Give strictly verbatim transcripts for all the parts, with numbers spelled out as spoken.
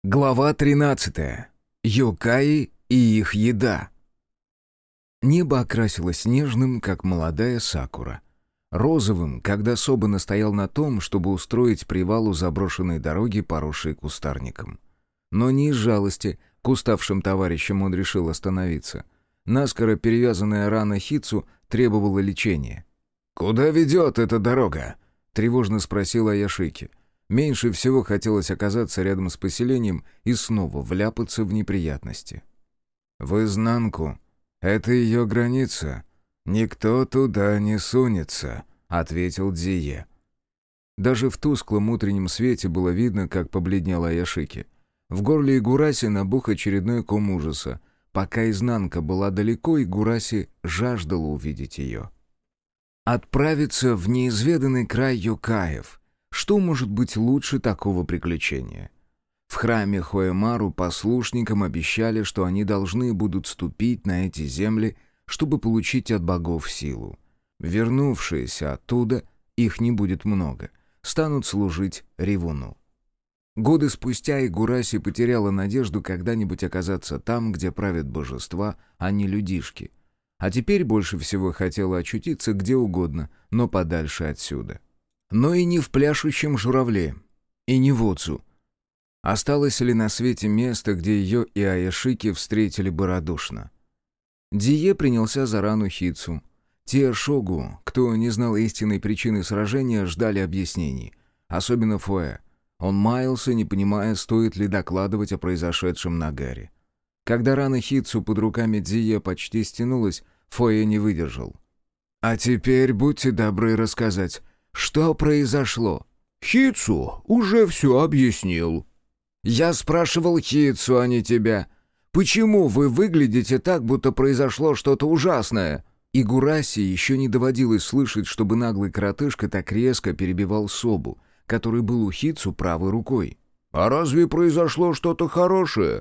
Глава тринадцатая. Юкаи и их еда. Небо окрасилось нежным, как молодая сакура. Розовым, когда Соба настоял на том, чтобы устроить привал у заброшенной дороги, поросшей кустарником. Но не из жалости к уставшим товарищам он решил остановиться. Наскоро перевязанная рана Хитсу требовала лечения. «Куда ведет эта дорога?» — тревожно спросил Аяшики. Меньше всего хотелось оказаться рядом с поселением и снова вляпаться в неприятности. «В изнанку. Это ее граница. Никто туда не сунется», — ответил Дзие. Даже в тусклом утреннем свете было видно, как побледнела Аяшики. В горле Игураси набух очередной ком ужаса. Пока изнанка была далеко, Игураси жаждала увидеть ее. Отправиться в неизведанный край юкаев — что может быть лучше такого приключения? В храме Хоэмару послушникам обещали, что они должны будут ступить на эти земли, чтобы получить от богов силу. Вернувшиеся оттуда, их не будет много, станут служить ревуну. Годы спустя Игураси потеряла надежду когда-нибудь оказаться там, где правят божества, а не людишки. А теперь больше всего хотела очутиться где угодно, но подальше отсюда. Но и не в пляшущем журавле, и не в Отцу. Осталось ли на свете место, где ее и Аяшики встретили бы радушно? Дие принялся за рану Хитсу. Те шогу, кто не знал истинной причины сражения, ждали объяснений. Особенно Фуэ. Он маялся, не понимая, стоит ли докладывать о произошедшем на Гаре. Когда рана Хитсу под руками Дие почти стянулась, Фуэ не выдержал. «А теперь будьте добры рассказать, что произошло?» «Хитсу уже все объяснил». «Я спрашивал Хитсу, а не тебя. Почему вы выглядите так, будто произошло что-то ужасное?» Игураси еще не доводилось слышать, чтобы наглый коротышка так резко перебивал Собу, который был у Хитсу правой рукой. «А разве произошло что-то хорошее?»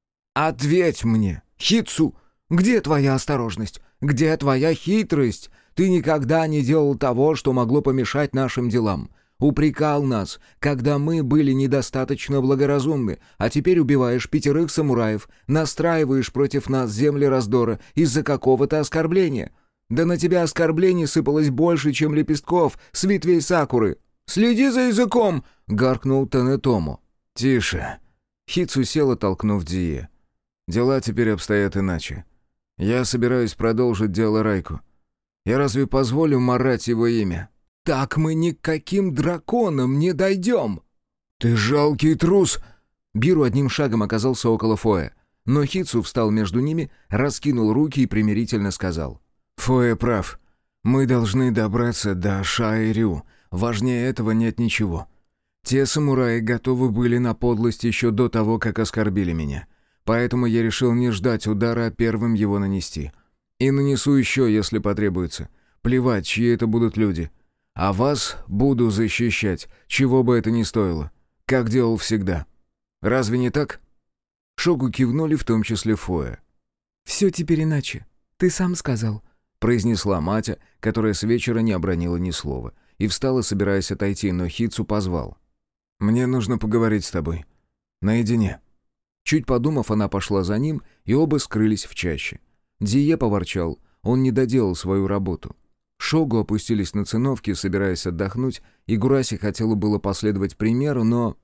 «Ответь мне, Хитсу, где твоя осторожность? Где твоя хитрость? Ты никогда не делал того, что могло помешать нашим делам. Упрекал нас, когда мы были недостаточно благоразумны, а теперь убиваешь пятерых самураев, настраиваешь против нас земли раздора из-за какого-то оскорбления. Да на тебя оскорблений сыпалось больше, чем лепестков с ветвей сакуры. Следи за языком!» — гаркнул Танетому. «Тише!» — Хитсу села, толкнув Дие. «Дела теперь обстоят иначе. Я собираюсь продолжить дело Райку. Я разве позволю марать его имя?» «Так мы ни к каким драконам не дойдем!» «Ты жалкий трус!» Биру одним шагом оказался около Фоэ. Но Хитсу встал между ними, раскинул руки и примирительно сказал. «Фоэ прав. Мы должны добраться до Шаэрю. Важнее этого нет ничего. Те самураи готовы были на подлость еще до того, как оскорбили меня. Поэтому я решил не ждать удара, а первым его нанести. И нанесу еще, если потребуется. Плевать, чьи это будут люди. А вас буду защищать, чего бы это ни стоило. Как делал всегда. Разве не так?» Шогу кивнули, в том числе Фоэ. «Все теперь иначе. Ты сам сказал», — произнесла Матя, которая с вечера не обронила ни слова, и встала, собираясь отойти, но Хитсу позвал. «Мне нужно поговорить с тобой. Наедине». Чуть подумав, она пошла за ним, и оба скрылись в чаще. Дие поворчал, он не доделал свою работу. Шогу опустились на циновки, собираясь отдохнуть, и Гураси хотела было последовать примеру, но...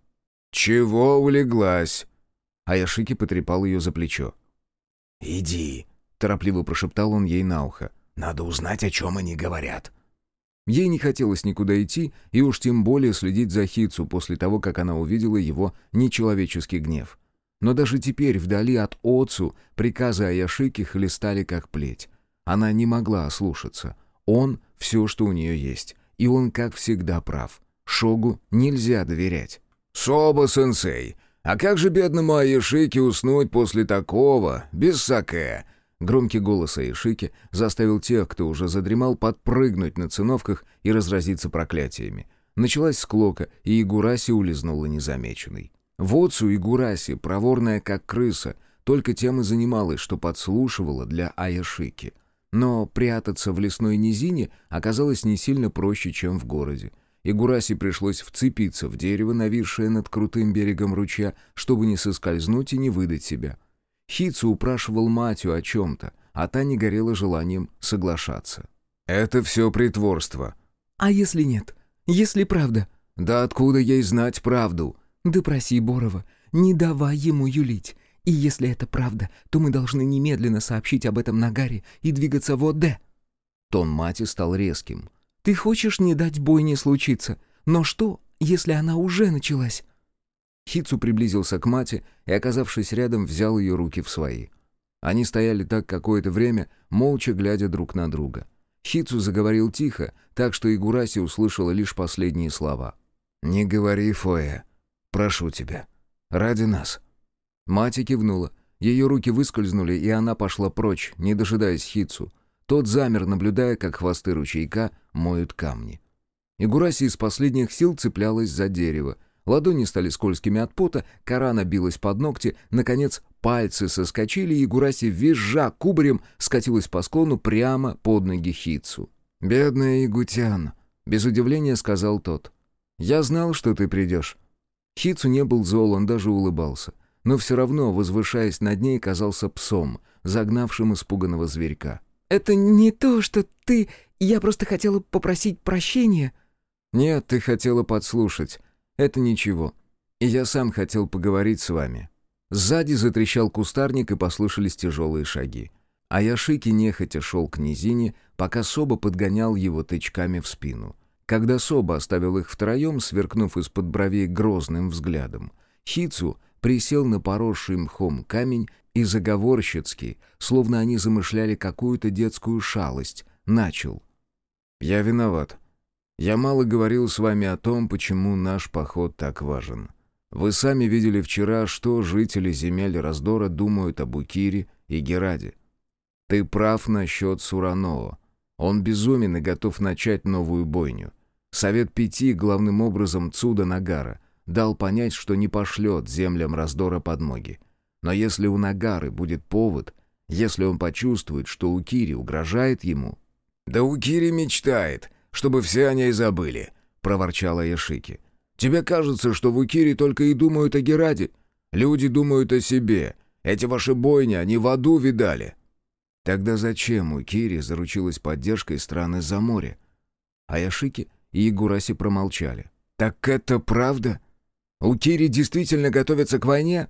«Чего улеглась?» Аяшики потрепал ее за плечо. «Иди», — торопливо прошептал он ей на ухо. «Надо узнать, о чем они говорят». Ей не хотелось никуда идти, и уж тем более следить за Хитсу после того, как она увидела его нечеловеческий гнев. Но даже теперь, вдали от Отцу, приказы Аяшики хлестали как плеть. Она не могла ослушаться. Он — все, что у нее есть. И он, как всегда, прав. Шогу нельзя доверять. «Соба-сенсей, а как же бедному Аяшике уснуть после такого, без саке?» Громкий голос Аяшики заставил тех, кто уже задремал, подпрыгнуть на циновках и разразиться проклятиями. Началась склока, и Игураси улизнула незамеченной. В Отцу Игураси, проворная как крыса, только тем и занималась, что подслушивала для Аяшики. Но прятаться в лесной низине оказалось не сильно проще, чем в городе. и Гураси пришлось вцепиться в дерево, нависшее над крутым берегом ручья, чтобы не соскользнуть и не выдать себя. Хитсу упрашивал Матю о чем-то, а та не горела желанием соглашаться. «Это все притворство». «А если нет? Если правда?» «Да откуда ей знать правду?» «Да проси Борова, не давай ему юлить. И если это правда, то мы должны немедленно сообщить об этом Нагаре и двигаться в Оде». Тон Мати стал резким. «Ты хочешь не дать бойне случиться? Но что, если она уже началась?» Хитсу приблизился к Мати и, оказавшись рядом, взял ее руки в свои. Они стояли так какое-то время, молча глядя друг на друга. Хитсу заговорил тихо, так что Игураси услышала лишь последние слова. «Не говори, Фоэ. Прошу тебя. Ради нас». Мати кивнула. Ее руки выскользнули, и она пошла прочь, не дожидаясь Хитсу. Тот замер, наблюдая, как хвосты ручейка моют камни. Игураси из последних сил цеплялась за дерево. Ладони стали скользкими от пота, кора набилась под ногти, наконец пальцы соскочили, и Игураси, визжа кубарем, скатилась по склону прямо под ноги Хитсу. «Бедная Игутян», — без удивления сказал тот. «Я знал, что ты придешь». Хитсу не был зол, он даже улыбался. Но все равно, возвышаясь над ней, казался псом, загнавшим испуганного зверька. «Это не то, что ты... Я просто хотела попросить прощения». «Нет, ты хотела подслушать. Это ничего. И я сам хотел поговорить с вами». Сзади затрещал кустарник, и послышались тяжелые шаги. Аяшики нехотя шел к низине, пока Соба подгонял его тычками в спину. Когда Соба оставил их втроем, сверкнув из-под бровей грозным взглядом, Хитсу присел на поросший мхом камень и заговорщицки, словно они замышляли какую-то детскую шалость, начал. «Я виноват. Я мало говорил с вами о том, почему наш поход так важен. Вы сами видели вчера, что жители земель Раздора думают об Укире и Гераде. Ты прав насчет Сураноо. Он безумен и готов начать новую бойню. Совет Пяти, главным образом Цуда Нагара, дал понять, что не пошлет землям Раздора подмоги. Но если у Нагары будет повод, если он почувствует, что Укири угрожает ему...» «Да Укири мечтает, чтобы все о ней забыли», — проворчала Яшики. «Тебе кажется, что в Укири только и думают о Гераде? Люди думают о себе. Эти ваши бойни они в аду видали». «Тогда зачем Укири заручилась поддержкой стран из-за моря?» А Яшики и Игураси промолчали. «Так это правда? Укири действительно готовятся к войне?»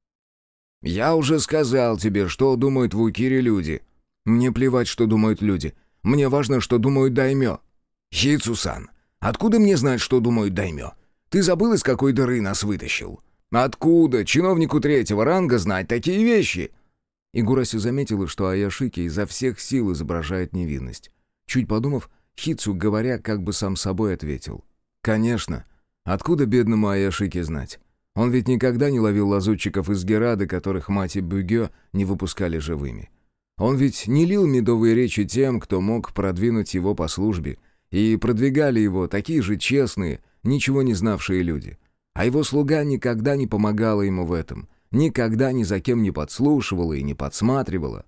«Я уже сказал тебе, что думают в Укире люди». «Мне плевать, что думают люди. Мне важно, что думают даймё». «Хитсу-сан, откуда мне знать, что думают даймё? Ты забыл, из какой дыры нас вытащил?» «Откуда чиновнику третьего ранга знать такие вещи?» Игураси заметила, что Аяшики изо всех сил изображает невинность. Чуть подумав, Хитсу, говоря, как бы сам собой ответил. «Конечно. Откуда бедному Аяшики знать? Он ведь никогда не ловил лазутчиков из Герады, которых мать и Бюгё не выпускали живыми. Он ведь не лил медовые речи тем, кто мог продвинуть его по службе, и продвигали его такие же честные, ничего не знавшие люди. А его слуга никогда не помогала ему в этом, никогда ни за кем не подслушивала и не подсматривала».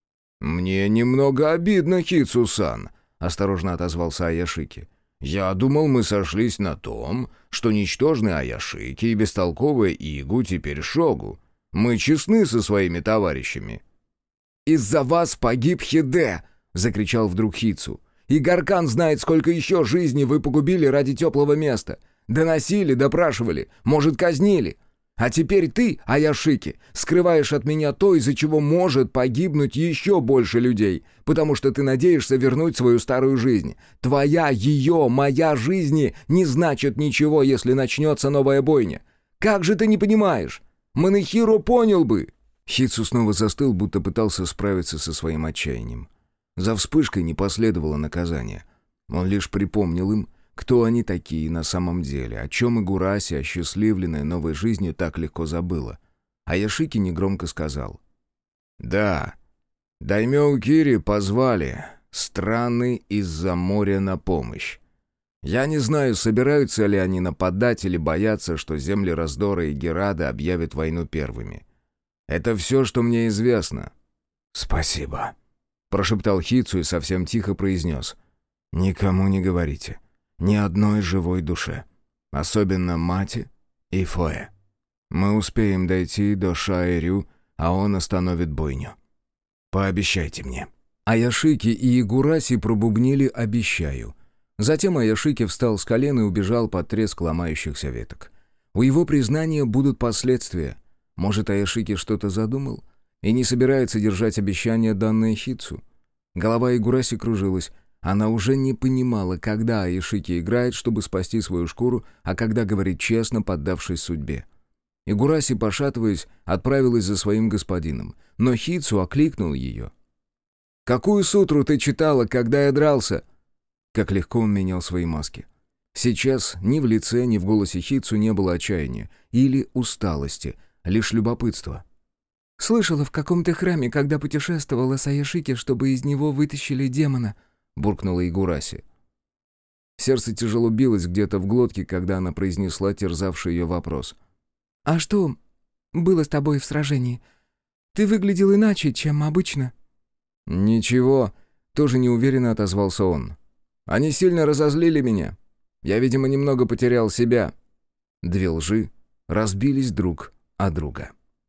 «Мне немного обидно, Хитсу-сан», — осторожно отозвался Аяшики. «Я думал, мы сошлись на том, что ничтожный Аяшики и бестолковая Игу теперь Шогу. Мы честны со своими товарищами». «Из-за вас погиб Хиде!» — закричал вдруг Хитсу. «И Гаркан знает, сколько еще жизней вы погубили ради теплого места. Доносили, допрашивали, может, казнили. А теперь ты, Аяшики, скрываешь от меня то, из-за чего может погибнуть еще больше людей, потому что ты надеешься вернуть свою старую жизнь. Твоя, ее, моя жизни не значит ничего, если начнется новая бойня. Как же ты не понимаешь? Манэхиро понял бы!» Хитсу снова застыл, будто пытался справиться со своим отчаянием. За вспышкой не последовало наказание. Он лишь припомнил им, кто они такие на самом деле, о чем Игураси, осчастливленная новой жизнью, так легко забыла. А Яшики негромко сказал. «Да, даймё Укири позвали страны из-за моря на помощь. Я не знаю, собираются ли они нападать или боятся, что земли Раздора и Герада объявят войну первыми. Это все, что мне известно». «Спасибо», — прошептал Хитсу и совсем тихо произнес. «Никому не говорите. ни одной живой душе. Особенно Мати и Фоэ. Мы успеем дойти до Шаэрю, а он остановит бойню. Пообещайте мне». Аяшики и Игураси пробубнили «обещаю». Затем Аяшики встал с колен и убежал под треск ломающихся веток. У его признания будут последствия. Может, Аяшики что-то задумал и не собирается держать обещание, данное Хитсу? Голова Игураси кружилась. Она уже не понимала, когда Аяшики играет, чтобы спасти свою шкуру, а когда говорит честно, поддавшись судьбе. Игураси, пошатываясь, отправилась за своим господином, но Хитсу окликнул ее. «Какую сутру ты читала, когда я дрался?» Как легко он менял свои маски. Сейчас ни в лице, ни в голосе Хитсу не было отчаяния или усталости, лишь любопытство. «Слышала в каком-то храме, когда путешествовала с Аяшики, чтобы из него вытащили демона», — буркнула Игураси. Сердце тяжело билось где-то в глотке, когда она произнесла терзавший ее вопрос. «А что было с тобой в сражении? Ты выглядел иначе, чем обычно». «Ничего», — тоже неуверенно отозвался он. «Они сильно разозлили меня. Я, видимо, немного потерял себя». Две лжи разбились друг о друга.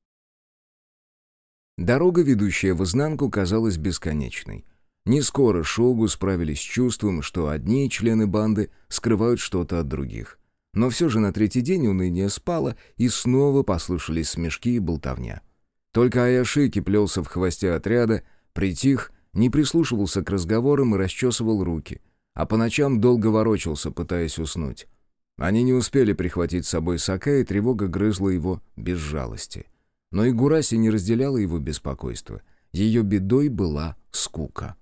Дорога, ведущая в изнанку, казалась бесконечной. Не скоро Шогу справились с чувством, что одни члены банды скрывают что-то от других. Но все же на третий день уныние спало, и снова послышались смешки и болтовня. Только Аяшики плелся в хвосте отряда, притих, не прислушивался к разговорам и расчесывал руки, а по ночам долго ворочался, пытаясь уснуть. Они не успели прихватить с собой саке, и тревога грызла его без жалости. Но Игураси не разделяла его беспокойство. Ее бедой была скука.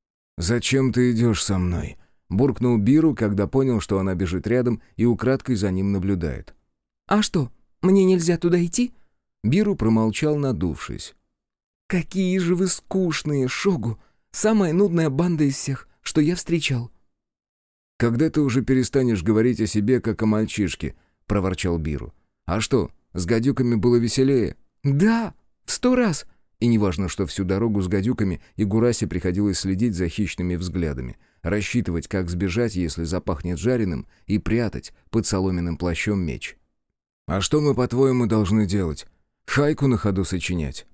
«Зачем ты идешь со мной?» — буркнул Биру, когда понял, что она бежит рядом и украдкой за ним наблюдает. «А что, мне нельзя туда идти?» Биру промолчал, надувшись. «Какие же вы скучные, Шогу! Самая нудная банда из всех, что я встречал». «Когда ты уже перестанешь говорить о себе, как о мальчишке?» — проворчал Биру. «А что, с гадюками было веселее?» «Да, в сто раз!» И неважно, что всю дорогу с гадюками Игураси приходилось следить за хищными взглядами, рассчитывать, как сбежать, если запахнет жареным, и прятать под соломенным плащом меч. «А что мы, по-твоему, должны делать? Хайку на ходу сочинять?»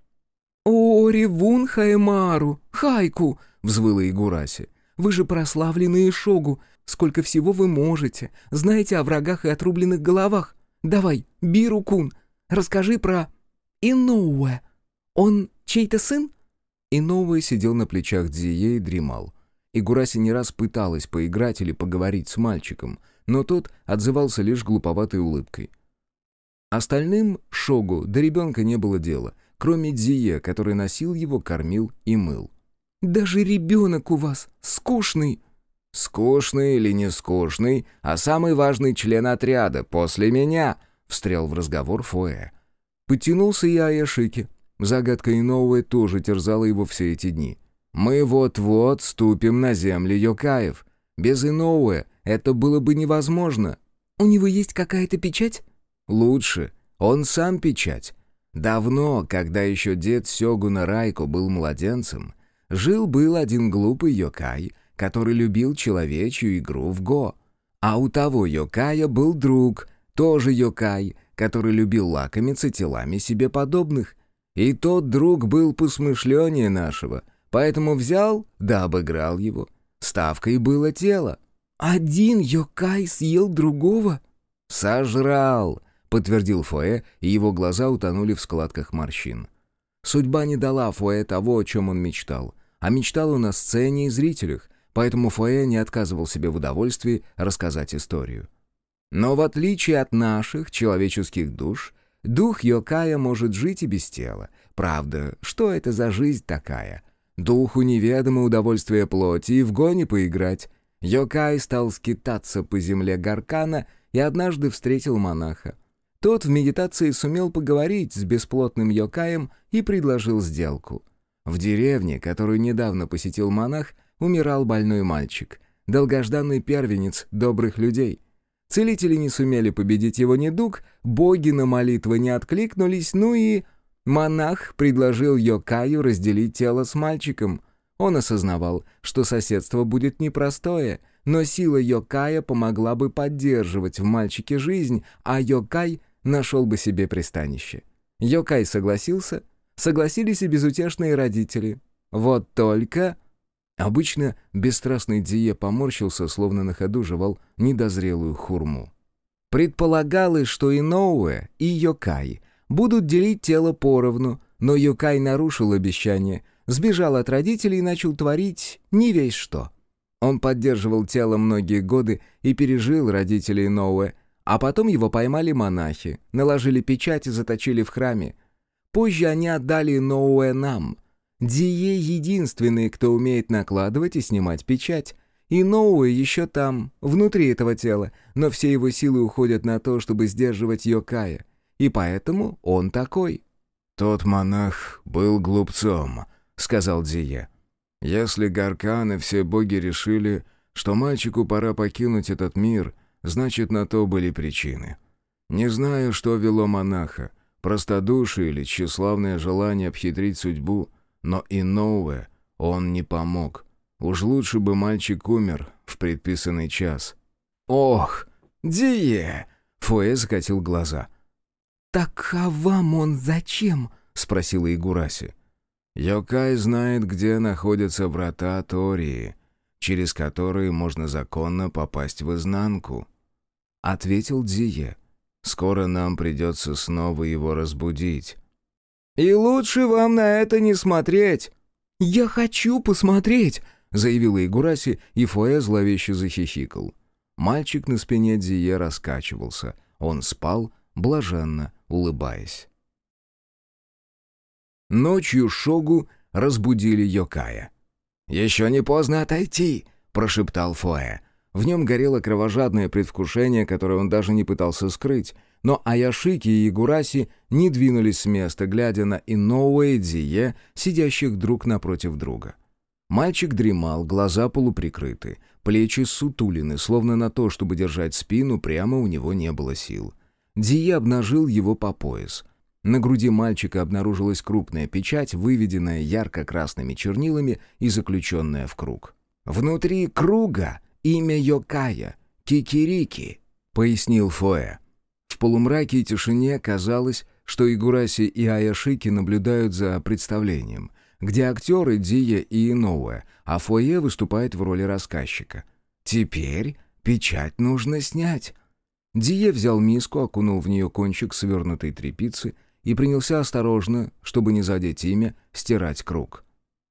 «О, ревун Хаймару! Хайку!» — взвыла Игураси. «Вы же прославленные Шогу! Сколько всего вы можете! Знаете о врагах и отрубленных головах! Давай, Биру-кун, расскажи про Иноуэ! Он чей-то сын?» Иноуэ сидел на плечах Дзие и дремал. Игураси не раз пыталась поиграть или поговорить с мальчиком, но тот отзывался лишь глуповатой улыбкой. Остальным Шогу до ребенка не было дела, кроме Дзие, который носил его, кормил и мыл. «Даже ребенок у вас скучный!» «Скучный или не скучный, а самый важный член отряда после меня!» — встрял в разговор Фоэ. Подтянулся и Аяшики. Загадка Иноуэ тоже терзала его все эти дни. «Мы вот-вот ступим на земли Йокаев. Без Иноуэ это было бы невозможно». «У него есть какая-то печать?» «Лучше. Он сам печать. Давно, когда еще дед Сёгуна Райко был младенцем, жил-был один глупый Йокай, который любил человечью игру в го. А у того Йокая был друг, тоже Йокай, который любил лакомиться телами себе подобных. И тот друг был посмышленнее нашего, поэтому взял да обыграл его. Ставкой было тело». «Один Йокай съел другого?» «Сожрал», — подтвердил Фоэ, и его глаза утонули в складках морщин. Судьба не дала Фоэ того, о чем он мечтал. А мечтал он о сцене и зрителях, поэтому Фоэ не отказывал себе в удовольствии рассказать историю. Но в отличие от наших человеческих душ, дух Йокая может жить и без тела. Правда, что это за жизнь такая? Духу неведомо удовольствие плоти и в гоне поиграть. Йокай стал скитаться по земле Гаркана и однажды встретил монаха. Тот в медитации сумел поговорить с бесплотным Йокаем и предложил сделку. В деревне, которую недавно посетил монах, умирал больной мальчик, долгожданный первенец добрых людей. Целители не сумели победить его недуг, боги на молитвы не откликнулись, ну и... Монах предложил Йокаю разделить тело с мальчиком. Он осознавал, что соседство будет непростое, но сила Йокая помогла бы поддерживать в мальчике жизнь, а Йокай нашел бы себе пристанище. Йокай согласился, согласились и безутешные родители. Вот только... Обычно бесстрастный Дзие поморщился, словно на ходу жевал недозрелую хурму. Предполагалось, что Иноуэ и Йокай будут делить тело поровну, но Йокай нарушил обещание, сбежал от родителей и начал творить не весь что. Он поддерживал тело многие годы и пережил родителей Иноуэ, а потом его поймали монахи, наложили печать и заточили в храме. Позже они отдали Иноуэ нам. Дзие единственный, кто умеет накладывать и снимать печать. Иноуэ еще там, внутри этого тела, но все его силы уходят на то, чтобы сдерживать Йокая. И поэтому он такой. «Тот монах был глупцом», — сказал Дзие. «Если Гаркан и все боги решили, что мальчику пора покинуть этот мир, значит, на то были причины. Не знаю, что вело монаха, простодушие или тщеславное желание обхитрить судьбу, но Иноуэ он не помог. Уж лучше бы мальчик умер в предписанный час». «Ох, Дзие!» — Фуэ закатил глаза. «Так а вам он зачем?» — спросила Игураси. «Йокай знает, где находятся врата Тории, через которые можно законно попасть в изнанку», — ответил Дзие. «Скоро нам придется снова его разбудить». «И лучше вам на это не смотреть». «Я хочу посмотреть», — заявила Игураси, и Фуэ зловеще захихикал. Мальчик на спине Дзие раскачивался. Он спал, блаженно улыбаясь. Ночью Шогу разбудили Йокая. «Еще не поздно отойти», — прошептал Фуэ. В нем горело кровожадное предвкушение, которое он даже не пытался скрыть, но Аяшики и Игураси не двинулись с места, глядя на Иноуэ и Дзие, сидящих друг напротив друга. Мальчик дремал, глаза полуприкрыты, плечи сутулины, словно на то, чтобы держать спину, прямо у него не было сил. Дзие обнажил его по пояс. На груди мальчика обнаружилась крупная печать, выведенная ярко-красными чернилами и заключенная в круг. «Внутри круга имя Йокая — Кикирики», — пояснил Фуэ. В полумраке и тишине казалось, что Игураси и Аяшики наблюдают за представлением, где актеры Дзие и Иноуэ, а Фуэ выступает в роли рассказчика. «Теперь печать нужно снять». Дзие взял миску, окунул в нее кончик свернутой тряпицы и принялся осторожно, чтобы не задеть имя, стирать круг.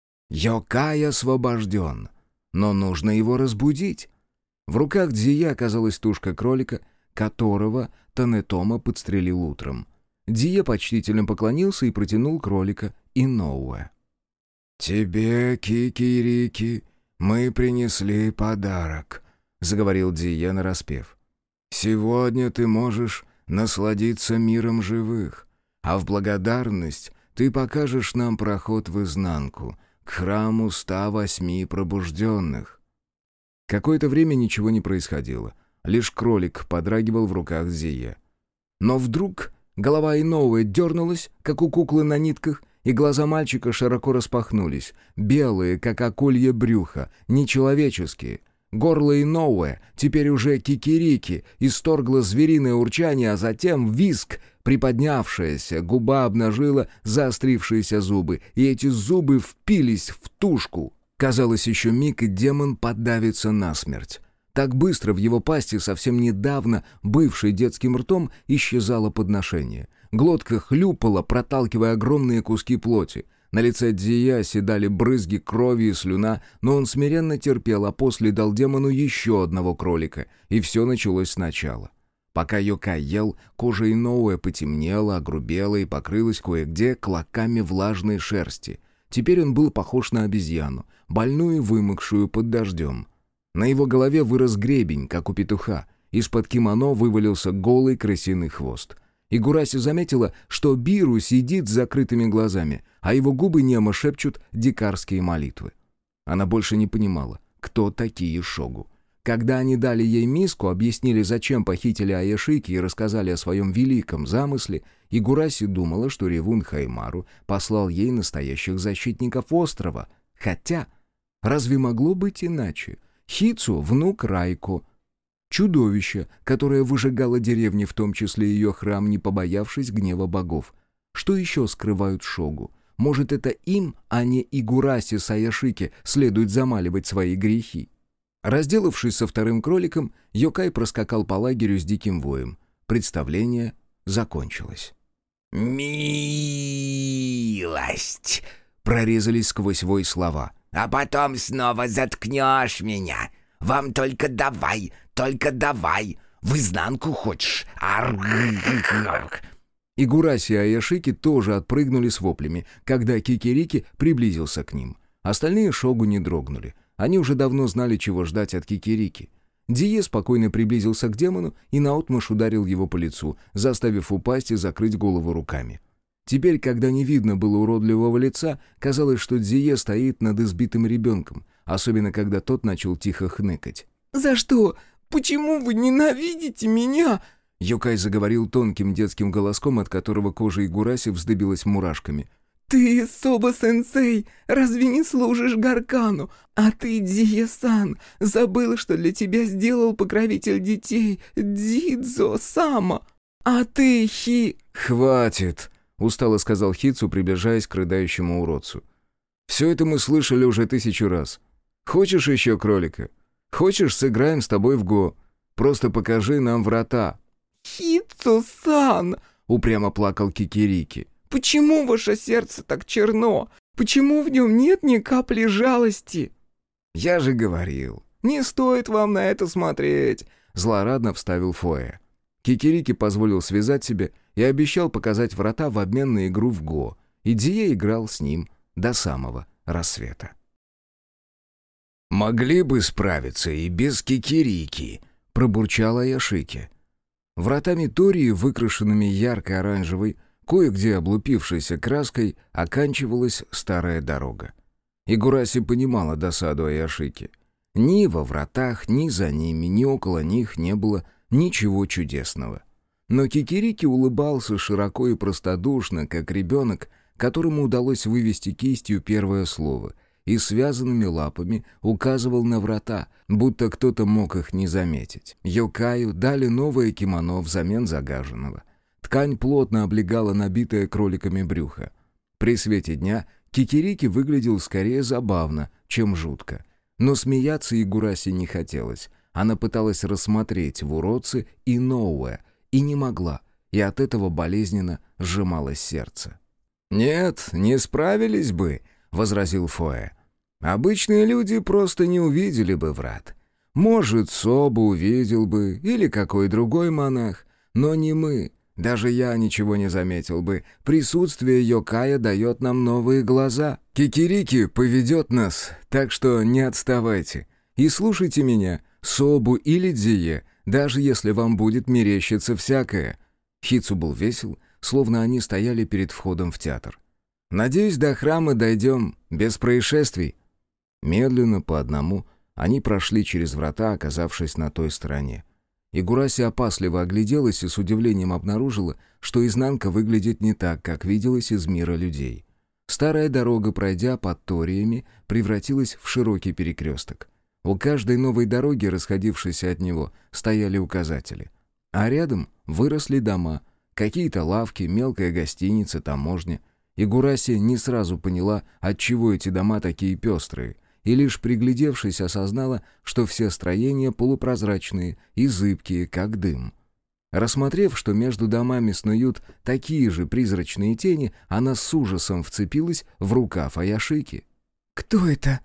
«Йокай освобожден, но нужно его разбудить». В руках Дзие оказалась тушка кролика, которого Танетома подстрелил утром. Дзие почтительно поклонился и протянул кролика Иноуэ. «Тебе, Кикирики, мы принесли подарок», — заговорил Дзие нараспев. «Сегодня ты можешь насладиться миром живых, а в благодарность ты покажешь нам проход в изнанку, к храму ста восьми пробужденных». Какое-то время ничего не происходило. Лишь кролик подрагивал в руках Дзие. Но вдруг голова Иноуэ дернулась, как у куклы на нитках, и глаза мальчика широко распахнулись, белые, как акулье брюхо, нечеловеческие. Горло Иноуэ, теперь уже Кикирики, исторгло звериное урчание, а затем визг, приподнявшаяся губа обнажила заострившиеся зубы, и эти зубы впились в тушку. Казалось, еще миг, и демон подавится насмерть. Так быстро в его пасти, совсем недавно бывшей детским ртом, исчезало подношение. Глотка хлюпала, проталкивая огромные куски плоти. На лице Дзие оседали брызги крови и слюна, но он смиренно терпел, а после дал демону еще одного кролика, и все началось сначала. Пока Йокай ел, кожа Иноуэ потемнела, огрубела и покрылась кое-где клоками влажной шерсти. Теперь он был похож на обезьяну, больную и вымокшую под дождем. На его голове вырос гребень, как у петуха. Из-под кимоно вывалился голый крысиный хвост. Игураси заметила, что Биру сидит с закрытыми глазами, а его губы немо шепчут дикарские молитвы. Она больше не понимала, кто такие Шогу. Когда они дали ей миску, объяснили, зачем похитили Аяшики и рассказали о своем великом замысле, Игураси думала, что ревун Хаймару послал ей настоящих защитников острова. Хотя, разве могло быть иначе? Хицу — внук Райко. Чудовище, которое выжигало деревни, в том числе ее храм, не побоявшись гнева богов. Что еще скрывают Шогу? Может, это им, а не Игураси Саяшики, следует замаливать свои грехи? Разделавшись со вторым кроликом, Йокай проскакал по лагерю с диким воем. Представление закончилось. «Милость!» — прорезались сквозь вой слова. «А потом снова заткнешь меня. Вам только давай, только давай. В изнанку хочешь? Аргх!» Игураси и Аяшики тоже отпрыгнули с воплями, когда Кикирики приблизился к ним. Остальные Шогу не дрогнули. Они уже давно знали, чего ждать от Кикирики. Дие спокойно приблизился к демону и наотмашь ударил его по лицу, заставив упасть и закрыть голову руками. Теперь, когда не видно было уродливого лица, казалось, что Дие стоит над избитым ребенком, особенно когда тот начал тихо хныкать. «За что? Почему вы ненавидите меня?» Йокай заговорил тонким детским голоском, от которого кожа Игураси вздыбилась мурашками. «Ты, Соба-сенсей, разве не служишь Гаркану? А ты, Дие-сан, забыл, что для тебя сделал покровитель детей Дидзо-сама? А ты, Хи...» «Хватит!» — устало сказал Хицу, приближаясь к рыдающему уродцу. «Все это мы слышали уже тысячу раз. Хочешь еще кролика? Хочешь, сыграем с тобой в го? Просто покажи нам врата». «Хицу-сан!» — упрямо плакал Кикирики. «Почему ваше сердце так черно? Почему в нем нет ни капли жалости?» «Я же говорил, не стоит вам на это смотреть», — злорадно вставил Фоэ. Кикирики позволил связать себе и обещал показать врата в обмен на игру в го, и Дие играл с ним до самого рассвета. «Могли бы справиться и без Кикирики», — пробурчала Аяшики. Вратами Тории, выкрашенными ярко-оранжевой, кое-где облупившейся краской, оканчивалась старая дорога. Игураси понимала досаду Аяшики. Ни во вратах, ни за ними, ни около них не было ничего чудесного. Но Кикирики улыбался широко и простодушно, как ребенок, которому удалось вывести кистью первое слово, и связанными лапами указывал на врата, будто кто-то мог их не заметить. Йокаю дали новое кимоно взамен загаженного. Ткань плотно облегала набитое кроликами брюхо. При свете дня Кикирики выглядел скорее забавно, чем жутко. Но смеяться Игураси не хотелось. Она пыталась рассмотреть в уродце иное, и не могла, и от этого болезненно сжималось сердце. «Нет, не справились бы», — возразил Фоэ. «Обычные люди просто не увидели бы врат. Может, Соба увидел бы, или какой другой монах, но не мы. Даже я ничего не заметил бы. Присутствие Йокая дает нам новые глаза. Кикирики поведет нас, так что не отставайте. И слушайте меня, Собу или Дие, даже если вам будет мерещиться всякое». Хицу был весел, словно они стояли перед входом в театр. «Надеюсь, до храма дойдем без происшествий». Медленно, по одному, они прошли через врата, оказавшись на той стороне. Игураси опасливо огляделась и с удивлением обнаружила, что изнанка выглядит не так, как виделась из мира людей. Старая дорога, пройдя под Ториями, превратилась в широкий перекресток. У каждой новой дороги, расходившейся от него, стояли указатели. А рядом выросли дома, какие-то лавки, мелкая гостиница, таможня. Игураси не сразу поняла, отчего эти дома такие пестрые, и лишь приглядевшись осознала, что все строения полупрозрачные и зыбкие, как дым. Рассмотрев, что между домами снуют такие же призрачные тени, она с ужасом вцепилась в рукав Аяшики. «Кто это?»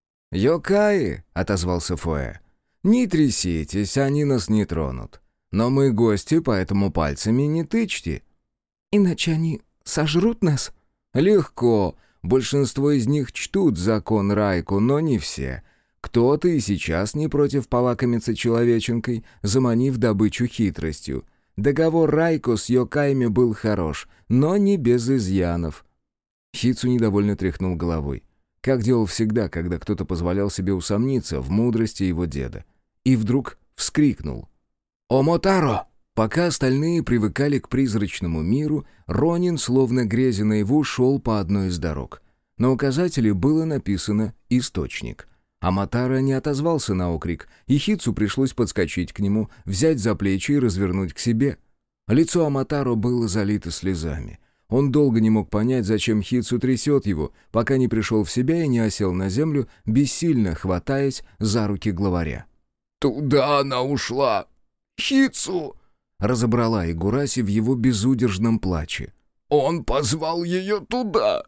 «Йокаи», — отозвался Фоэ. «Не тряситесь, они нас не тронут. Но мы гости, поэтому пальцами не тычьте». «Иначе они сожрут нас?» «Легко. Большинство из них чтут закон Райку, но не все. Кто-то и сейчас не против полакомиться человеченкой, заманив добычу хитростью. Договор Райку с Йокаями был хорош, но не без изъянов». Хицу недовольно тряхнул головой, как делал всегда, когда кто-то позволял себе усомниться в мудрости его деда. И вдруг вскрикнул. «Омотаро!» Пока остальные привыкали к призрачному миру, Ронин, словно грезя наяву, шел по одной из дорог. На указателе было написано «Источник». Аматара не отозвался на окрик, и Хицу пришлось подскочить к нему, взять за плечи и развернуть к себе. Лицо Аматаро было залито слезами. Он долго не мог понять, зачем Хицу трясет его, пока не пришел в себя и не осел на землю, бессильно хватаясь за руки главаря. «Туда она ушла! Хицу!» — разобрала Игураси в его безудержном плаче. «Он позвал ее туда,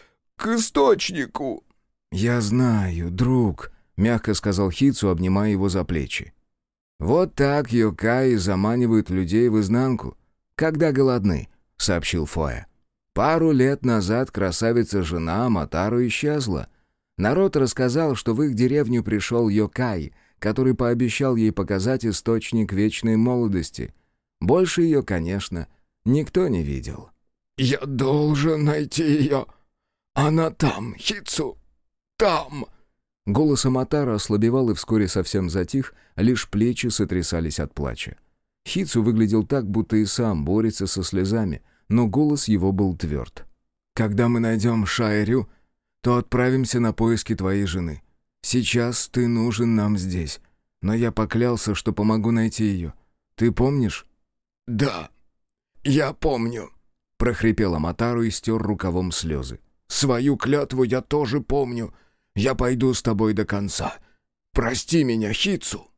к источнику!» «Я знаю, друг», — мягко сказал Хицу, обнимая его за плечи. «Вот так йокаи заманивают людей в изнанку, когда голодны», — сообщил Фоя. «Пару лет назад красавица-жена Аматару исчезла. Народ рассказал, что в их деревню пришел йокай, который пообещал ей показать источник вечной молодости. Больше ее, конечно, никто не видел». «Я должен найти ее. Она там, Хицу, там!» Голос Аматара ослабевал и вскоре совсем затих, лишь плечи сотрясались от плача. Хицу выглядел так, будто и сам борется со слезами, но голос его был тверд. «Когда мы найдем Шайрю, то отправимся на поиски твоей жены. Сейчас ты нужен нам здесь, но я поклялся, что помогу найти ее. Ты помнишь?» «Да, я помню», — прохрипел Аматару и стер рукавом слезы. «Свою клятву я тоже помню. Я пойду с тобой до конца. Прости меня, Хицу».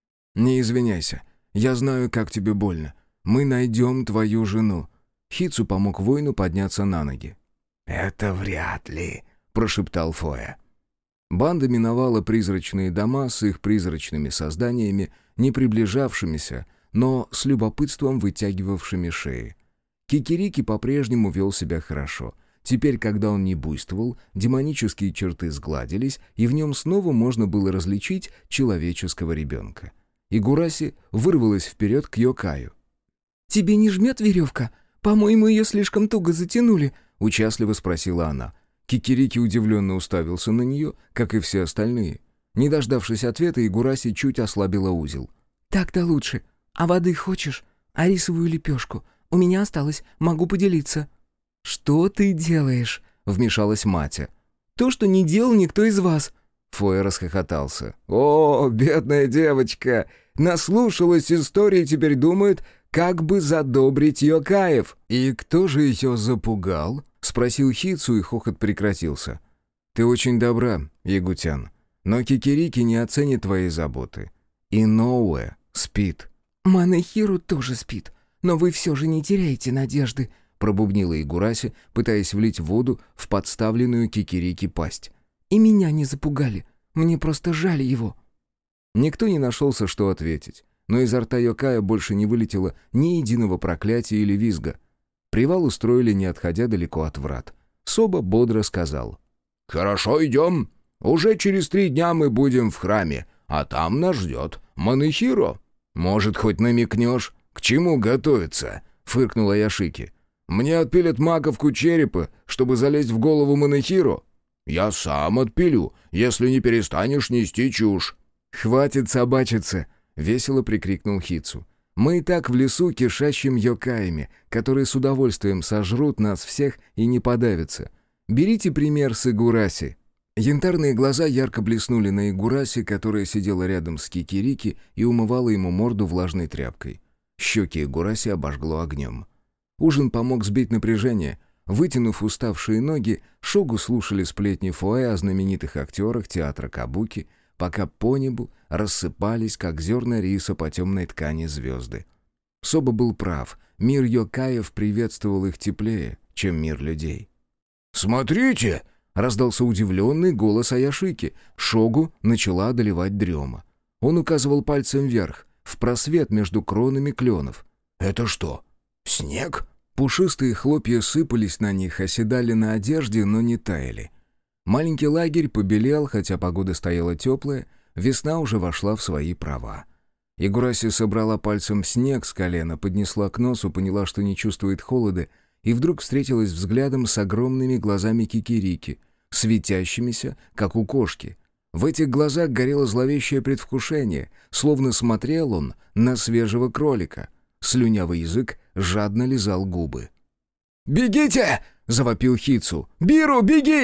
«Не извиняйся. Я знаю, как тебе больно. Мы найдем твою жену». Хицу помог воину подняться на ноги. «Это вряд ли», — прошептал Фоя. Банда миновала призрачные дома с их призрачными созданиями, не приближавшимися, но с любопытством вытягивавшими шеи. Кикирики по-прежнему вел себя хорошо. Теперь, когда он не буйствовал, демонические черты сгладились, и в нем снова можно было различить человеческого ребенка. Игураси вырвалась вперед к йокаю. «Тебе не жмет веревка? По-моему, ее слишком туго затянули», — участливо спросила она. Кикирики удивленно уставился на нее, как и все остальные. Не дождавшись ответа, Игураси чуть ослабила узел. «Так-то лучше. А воды хочешь? А рисовую лепешку? У меня осталось, могу поделиться». «Что ты делаешь?» — вмешалась Матя. «То, что не делал никто из вас». Фоя расхохотался. «О, бедная девочка! Наслушалась истории, теперь думает, как бы задобрить йокаев». «И кто же ее запугал?» — спросил Хицу, и хохот прекратился. «Ты очень добра, Ягутян, но Кикирики не оценит твоей заботы. И Ноуэ спит». «Манэхиру тоже спит, но вы все же не теряете надежды», — пробубнила Игураси, пытаясь влить воду в подставленную Кикирики пасть. «И меня не запугали. Мне просто жаль его». Никто не нашелся, что ответить, но изо рта йокая больше не вылетело ни единого проклятия или визга. Привал устроили, не отходя далеко от врат. Соба бодро сказал. «Хорошо, идем. Уже через три дня мы будем в храме, а там нас ждет Манэхиро». «Может, хоть намекнешь, к чему готовиться?» — фыркнула Яшики. «Мне отпилят маковку черепа, чтобы залезть в голову Манэхиро. Я сам отпилю, если не перестанешь нести чушь». «Хватит собачиться!» — весело прикрикнул Хицу. «Мы и так в лесу кишащим йокаями, которые с удовольствием сожрут нас всех и не подавятся. Берите пример с Игураси». Янтарные глаза ярко блеснули на Игураси, которая сидела рядом с Кикирики и умывала ему морду влажной тряпкой. Щеки Игураси обожгло огнем. Ужин помог сбить напряжение. Вытянув уставшие ноги, шогу слушали сплетни Фоэ о знаменитых актерах театра Кабуки, пока по небу рассыпались, как зерна риса по темной ткани звезды. Соба был прав, мир йокаев приветствовал их теплее, чем мир людей. «Смотрите!» — раздался удивленный голос Аяшики. Шогу начала одолевать дрема. Он указывал пальцем вверх, в просвет между кронами кленов. «Это что, снег?» Пушистые хлопья сыпались на них, оседали на одежде, но не таяли. Маленький лагерь побелел, хотя погода стояла теплая, весна уже вошла в свои права. Игураси собрала пальцем снег с колена, поднесла к носу, поняла, что не чувствует холода, и вдруг встретилась взглядом с огромными глазами Кикирики, светящимися, как у кошки. В этих глазах горело зловещее предвкушение, словно смотрел он на свежего кролика. Слюнявый язык жадно лизал губы. «Бегите!» — завопил Хицу. «Биру, беги!»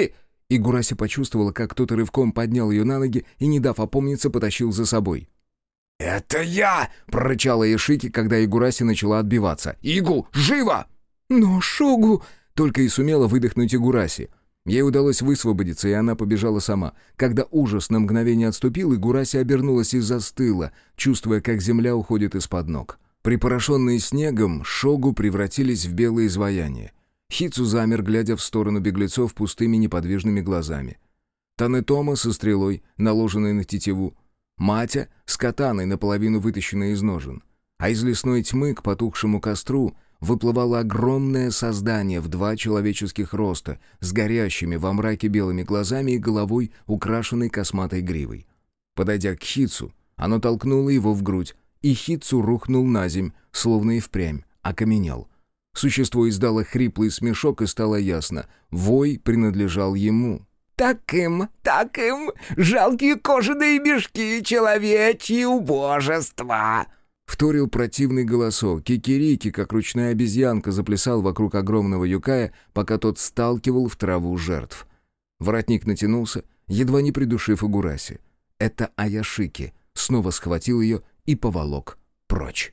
Игураси почувствовала, как кто-то рывком поднял ее на ноги и, не дав опомниться, потащил за собой. «Это я!» — прорычала Яшики, когда Игураси начала отбиваться. «Игу, живо!» «Но Шогу...» — только и сумела выдохнуть Игураси. Ей удалось высвободиться, и она побежала сама. Когда ужас на мгновение отступил, Игураси обернулась и застыла, чувствуя, как земля уходит из-под ног. Припорошенные снегом, Шогу превратились в белые изваяния. Хицу замер, глядя в сторону беглецов пустыми неподвижными глазами. Танетома со стрелой, наложенной на тетиву. Матя с катаной, наполовину вытащенной из ножен. А из лесной тьмы к потухшему костру выплывало огромное создание в два человеческих роста, с горящими во мраке белыми глазами и головой, украшенной косматой гривой. Подойдя к Хицу, оно толкнуло его в грудь, и Хицу рухнул на земь, словно и впрямь, окаменел. Существо издало хриплый смешок, и стало ясно — вой принадлежал ему. «Так им, так им, жалкие кожаные мешки, человечьи убожества!» Вторил противный голосок. Кикирики, как ручная обезьянка, заплясал вокруг огромного юкая, пока тот сталкивал в траву жертв. Воротник натянулся, едва не придушив Игураси. Это Аяшики снова схватил ее и поволок прочь.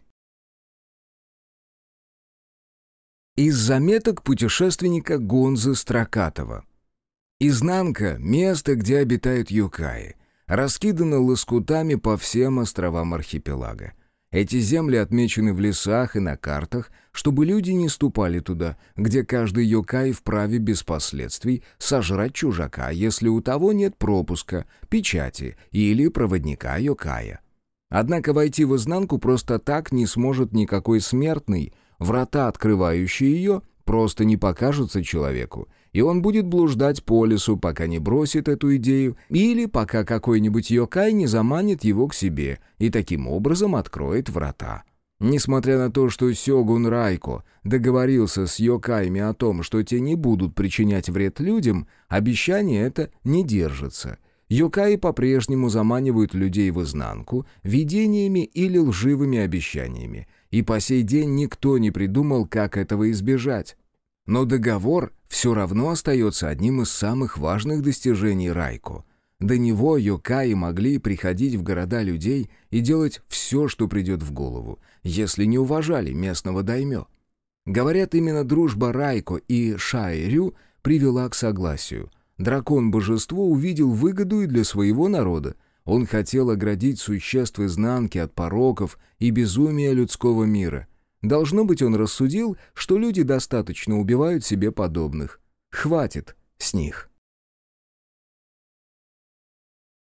Из заметок путешественника Гонзы Строкатова. Изнанка — место, где обитают юкаи, раскидано лоскутами по всем островам архипелага. Эти земли отмечены в лесах и на картах, чтобы люди не ступали туда, где каждый юкай вправе без последствий сожрать чужака, если у того нет пропуска, печати или проводника юкая. Однако войти в изнанку просто так не сможет никакой смертный. Врата, открывающие ее, просто не покажутся человеку, и он будет блуждать по лесу, пока не бросит эту идею, или пока какой-нибудь йокай не заманит его к себе и таким образом откроет врата. Несмотря на то, что сёгун Райко договорился с йокаями о том, что те не будут причинять вред людям, обещание это не держится. Йокаи по-прежнему заманивают людей в изнанку видениями или лживыми обещаниями, и по сей день никто не придумал, как этого избежать. Но договор все равно остается одним из самых важных достижений Райко. До него йокаи могли приходить в города людей и делать все, что придет в голову, если не уважали местного даймё. Говорят, именно дружба Райко и Шаи-рю привела к согласию. Дракон-божество увидел выгоду и для своего народа. Он хотел оградить существ изнанки от пороков и безумия людского мира. Должно быть, он рассудил, что люди достаточно убивают себе подобных. Хватит с них.